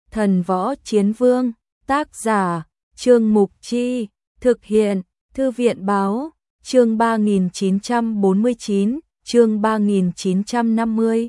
Thần Võ Chiến Vương, tác giả, Trương Mục Chi, thực hiện, Thư viện Báo, chương 3949, chương 3950.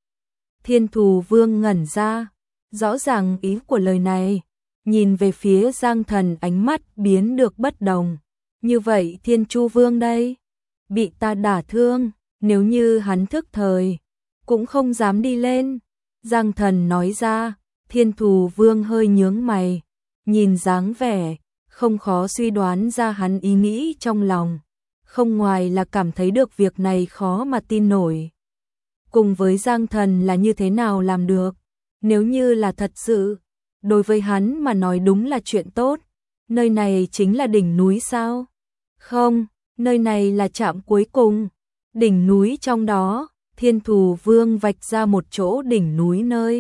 Thiên Thù Vương ngẩn ra, rõ ràng ý của lời này, nhìn về phía Giang Thần ánh mắt biến được bất đồng. Như vậy Thiên Chu Vương đây, bị ta đả thương, nếu như hắn thức thời, cũng không dám đi lên. Giang Thần nói ra. Thiên Thù Vương hơi nhướng mày, nhìn dáng vẻ, không khó suy đoán ra hắn ý nghĩ trong lòng, không ngoài là cảm thấy được việc này khó mà tin nổi. Cùng với Giang Thần là như thế nào làm được, nếu như là thật sự, đối với hắn mà nói đúng là chuyện tốt, nơi này chính là đỉnh núi sao? Không, nơi này là trạm cuối cùng, đỉnh núi trong đó, Thiên Thù Vương vạch ra một chỗ đỉnh núi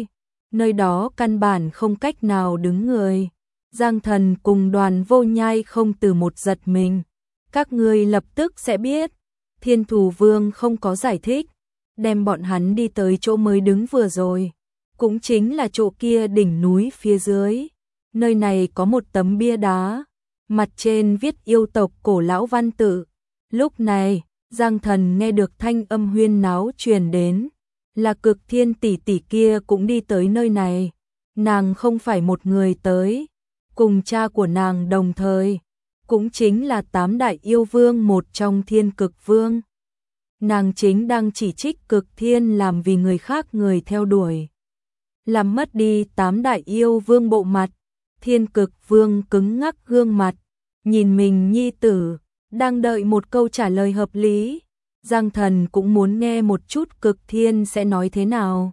nơi đó căn bản không cách nào đứng người. Giang Thần cùng Đoàn Vô Nhai không từ một giật mình. Các ngươi lập tức sẽ biết. Thiên Thù Vương không có giải thích, đem bọn hắn đi tới chỗ mới đứng vừa rồi. Cũng chính là chỗ kia đỉnh núi phía dưới. Nơi này có một tấm bia đá, mặt trên viết yêu tộc cổ lão văn tự. Lúc này, Giang Thần nghe được thanh âm huyên náo truyền đến. Là Cực Thiên tỷ tỷ kia cũng đi tới nơi này. Nàng không phải một người tới, cùng cha của nàng đồng thời, cũng chính là 8 đại yêu vương một trong Thiên Cực Vương. Nàng chính đang chỉ trích Cực Thiên làm vì người khác người theo đuổi, làm mất đi 8 đại yêu vương bộ mặt. Thiên Cực Vương cứng ngắc gương mặt, nhìn mình nhi tử, đang đợi một câu trả lời hợp lý. Giang Thần cũng muốn nghe một chút Cực Thiên sẽ nói thế nào.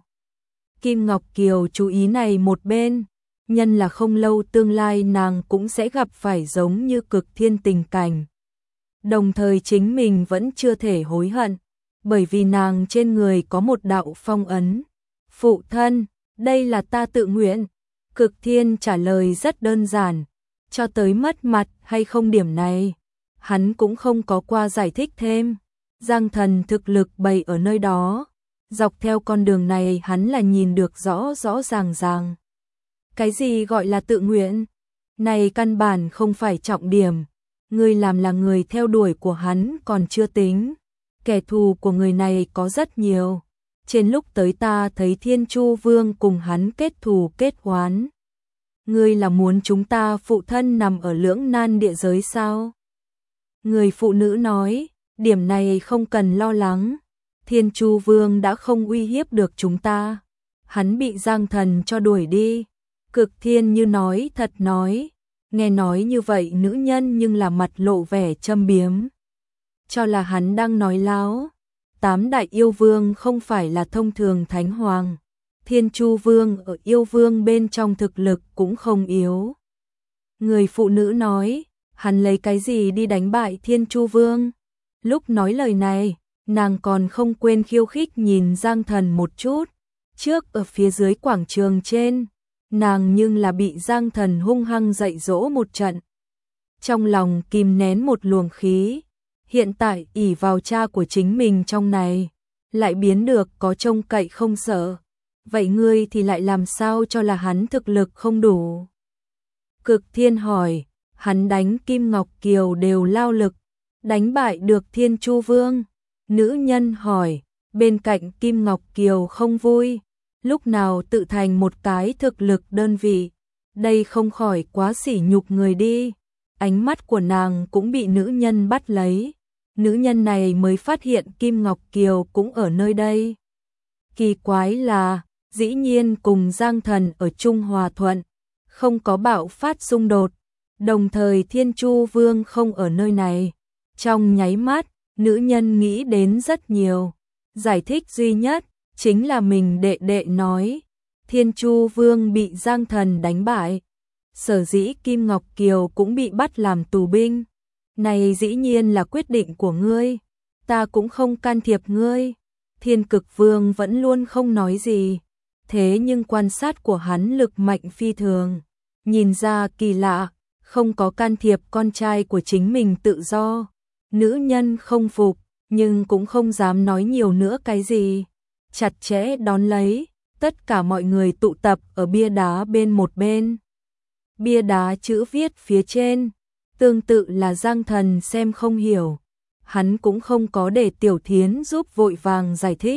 Kim Ngọc Kiều chú ý này một bên, nhân là không lâu tương lai nàng cũng sẽ gặp phải giống như Cực Thiên tình cảnh. Đồng thời chính mình vẫn chưa thể hối hận, bởi vì nàng trên người có một đạo phong ấn. Phụ thân, đây là ta tự nguyện. Cực Thiên trả lời rất đơn giản, cho tới mất mặt hay không điểm này, hắn cũng không có qua giải thích thêm. Giang Thần thực lực bày ở nơi đó, dọc theo con đường này hắn là nhìn được rõ rõ ràng ràng. Cái gì gọi là tự nguyện? Này căn bản không phải trọng điểm, người làm là người theo đuổi của hắn còn chưa tính. Kẻ thù của người này có rất nhiều. Trên lúc tới ta thấy Thiên Chu Vương cùng hắn kết thù kết oán. Ngươi là muốn chúng ta phụ thân nằm ở lưỡng nan địa giới sao? Người phụ nữ nói. Điểm này không cần lo lắng, Thiên Chu Vương đã không uy hiếp được chúng ta. Hắn bị Giang Thần cho đuổi đi. Cực Thiên như nói thật nói, nghe nói như vậy nữ nhân nhưng là mặt lộ vẻ châm biếm. Cho là hắn đang nói láo. 8 đại yêu vương không phải là thông thường thánh hoàng. Thiên Chu Vương ở yêu vương bên trong thực lực cũng không yếu. Người phụ nữ nói, hắn lấy cái gì đi đánh bại Thiên Chu Vương? Lúc nói lời này, nàng còn không quên khiêu khích nhìn Giang Thần một chút. Trước ở phía dưới quảng trường trên, nàng nhưng là bị Giang Thần hung hăng dạy dỗ một trận. Trong lòng kìm nén một luồng khí, hiện tại ỷ vào cha của chính mình trong này, lại biến được có trông cậy không sợ. Vậy ngươi thì lại làm sao cho là hắn thực lực không đủ? Cực Thiên hỏi, hắn đánh Kim Ngọc Kiều đều lao lực, đánh bại được Thiên Chu Vương. Nữ nhân hỏi, bên cạnh Kim Ngọc Kiều không vui, lúc nào tự thành một cái thực lực đơn vị, đây không khỏi quá sỉ nhục người đi. Ánh mắt của nàng cũng bị nữ nhân bắt lấy, nữ nhân này mới phát hiện Kim Ngọc Kiều cũng ở nơi đây. Kỳ quái là, dĩ nhiên cùng Giang Thần ở chung hòa thuận, không có bạo phát xung đột, đồng thời Thiên Chu Vương không ở nơi này. Trong nháy mắt, nữ nhân nghĩ đến rất nhiều. Giải thích duy nhất chính là mình đệ đệ nói Thiên Chu Vương bị Giang Thần đánh bại, sở dĩ Kim Ngọc Kiều cũng bị bắt làm tù binh. Này dĩ nhiên là quyết định của ngươi, ta cũng không can thiệp ngươi. Thiên Cực Vương vẫn luôn không nói gì, thế nhưng quan sát của hắn lực mạnh phi thường, nhìn ra kỳ lạ, không có can thiệp con trai của chính mình tự do. Nữ nhân không phục, nhưng cũng không dám nói nhiều nữa cái gì. Chặt chẽ đón lấy, Tất cả mọi người tụ tập ở bia đá bên một bên. Bia đá chữ viết phía trên, tương tự là Giang Thần xem không hiểu. Hắn cũng không có để Tiểu Thiến giúp vội vàng giải thích.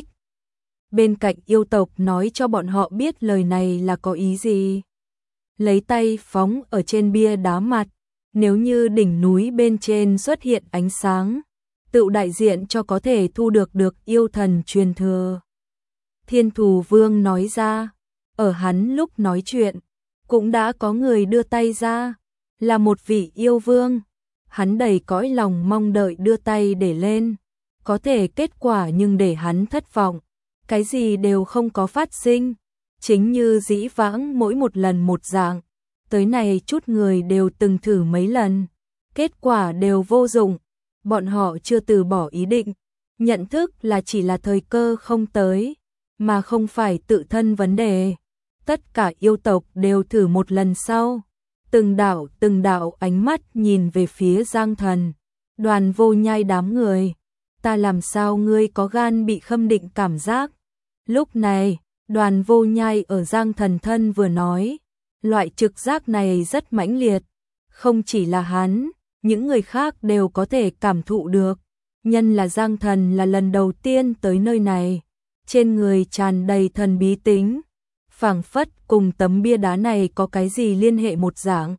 Bên cạnh yêu tộc nói cho bọn họ biết lời này là có ý gì. Lấy tay phóng ở trên bia đá mặt, nếu như đỉnh núi bên trên xuất hiện ánh sáng, tự đại diện cho có thể thu được yêu thần truyền thừa. Thiên Thù Vương nói ra, ở hắn lúc nói chuyện, cũng đã có người đưa tay ra, là một vị yêu vương. Hắn đầy cõi lòng mong đợi đưa tay để lên, có thể kết quả nhưng để hắn thất vọng, cái gì đều không có phát sinh, chính như dĩ vãng mỗi một lần một dạng. Tới này chút người đều từng thử mấy lần, kết quả đều vô dụng, bọn họ chưa từ bỏ ý định, nhận thức là chỉ là thời cơ không tới, mà không phải tự thân vấn đề. Tất cả yêu tộc đều thử một lần sau, từng đạo ánh mắt nhìn về phía Giang Thần, Đoàn Vô Nhai đám người. Ta làm sao ngươi có gan bị khâm định cảm giác? Lúc này, Đoàn Vô Nhai ở Giang Thần thân vừa nói, loại trực giác này rất mãnh liệt, không chỉ là hắn, những người khác đều có thể cảm thụ được. Nhân là Giang Thần là lần đầu tiên tới nơi này, trên người tràn đầy thần bí tính, phảng phất cùng tấm bia đá này có cái gì liên hệ một dạng.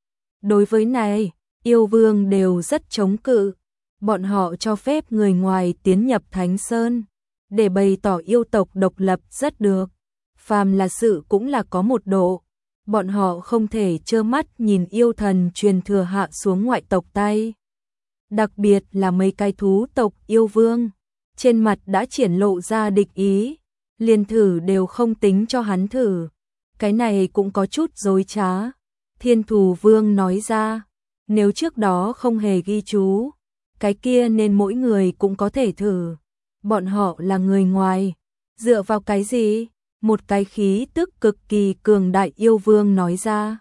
Đối với này, yêu vương đều rất chống cự, bọn họ cho phép người ngoài tiến nhập Thánh Sơn, để bày tỏ yêu tộc độc lập rất được, phàm là sự cũng là có một độ, bọn họ không thể trơ mắt nhìn yêu thần truyền thừa hạ xuống ngoại tộc tay. Đặc biệt là mấy cái thú tộc yêu vương, trên mặt đã triển lộ ra địch ý, liền thử đều không tính cho hắn thử, cái này cũng có chút dối trá. Thiên Thù Vương nói ra, nếu trước đó không hề ghi chú, cái kia nên mỗi người cũng có thể thử. Bọn họ là người ngoài, dựa vào cái gì? Một cái khí tức cực kỳ cường đại yêu vương nói ra.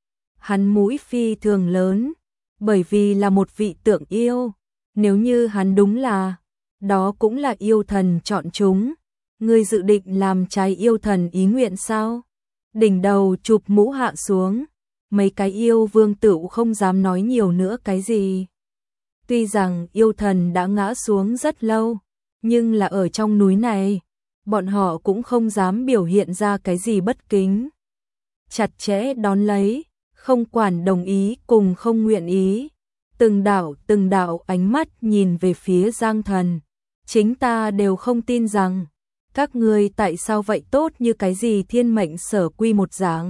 Hắn mũi phi thường lớn, bởi vì là một vị tượng yêu, nếu như hắn đúng là, đó cũng là yêu thần chọn chúng. Ngươi dự định làm trái yêu thần ý nguyện sao? Đỉnh đầu chụp mũ hạ xuống, mấy cái yêu vương tử không dám nói nhiều nữa cái gì. Tuy rằng yêu thần đã ngã xuống rất lâu, nhưng là ở trong núi này, bọn họ cũng không dám biểu hiện ra cái gì bất kính. Chặt chẽ đón lấy, không quản đồng ý cùng không nguyện ý. Từng đạo ánh mắt nhìn về phía Giang Thần. Chính ta đều không tin rằng, các ngươi tại sao vậy tốt như cái gì thiên mệnh sở quy một dạng.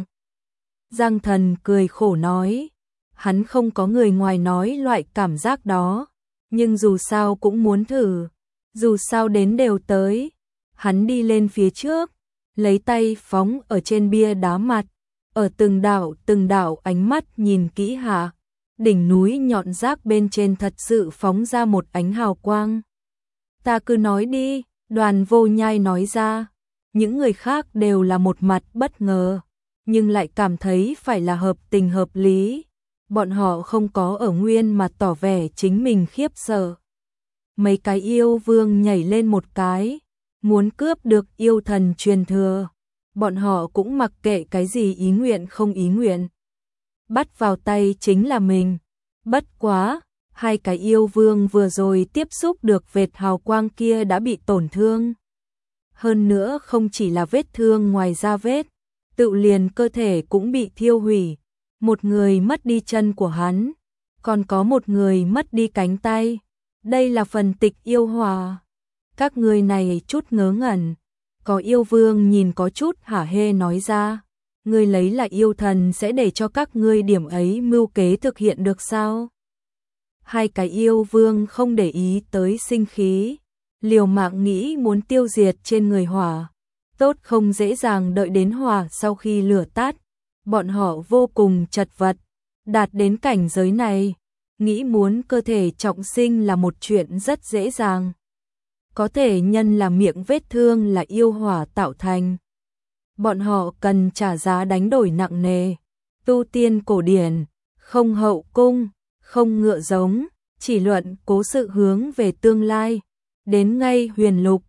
Giang Thần cười khổ nói, hắn không có người ngoài nói loại cảm giác đó, nhưng dù sao cũng muốn thử, dù sao đến đều tới. Hắn đi lên phía trước, lấy tay phóng ở trên bia đá mặt, ở từng đạo ánh mắt nhìn kỹ hạ, đỉnh núi nhọn rác bên trên thật sự phóng ra một ánh hào quang. Ta cứ nói đi, Đoàn Vô Nhai nói ra, những người khác đều là một mặt bất ngờ, nhưng lại cảm thấy phải là hợp tình hợp lý. Bọn họ không có ở nguyên mà tỏ vẻ chính mình khiếp sợ. Mấy cái yêu vương nhảy lên một cái, muốn cướp được yêu thần truyền thừa. Bọn họ cũng mặc kệ cái gì ý nguyện không ý nguyện. Bắt vào tay chính là mình. Bất quá, hai cái yêu vương vừa rồi tiếp xúc được vệt hào quang kia đã bị tổn thương. Hơn nữa không chỉ là vết thương ngoài da vết, tự liền cơ thể cũng bị thiêu hủy. Một người mất đi chân của hắn, còn có một người mất đi cánh tay. Đây là phần tịch yêu hòa. Các người này chút ngớ ngẩn. Có yêu vương nhìn có chút hả hê nói ra, ngươi lấy là yêu thần sẽ để cho các ngươi điểm ấy mưu kế thực hiện được sao? Hai cái yêu vương không để ý tới sinh khí, liều mạng nghĩ muốn tiêu diệt trên người hỏa. Tốt không dễ dàng đợi đến hỏa sau khi lửa tắt, bọn họ vô cùng chật vật, đạt đến cảnh giới này, nghĩ muốn cơ thể trọng sinh là một chuyện rất dễ dàng. Có thể nhân là miệng vết thương là yêu hỏa tạo thành. Bọn họ cần trả giá đánh đổi nặng nề. Tu tiên cổ điển, không hậu cung, không ngựa giống, chỉ luận cố sự hướng về tương lai. Đến ngay huyền lục,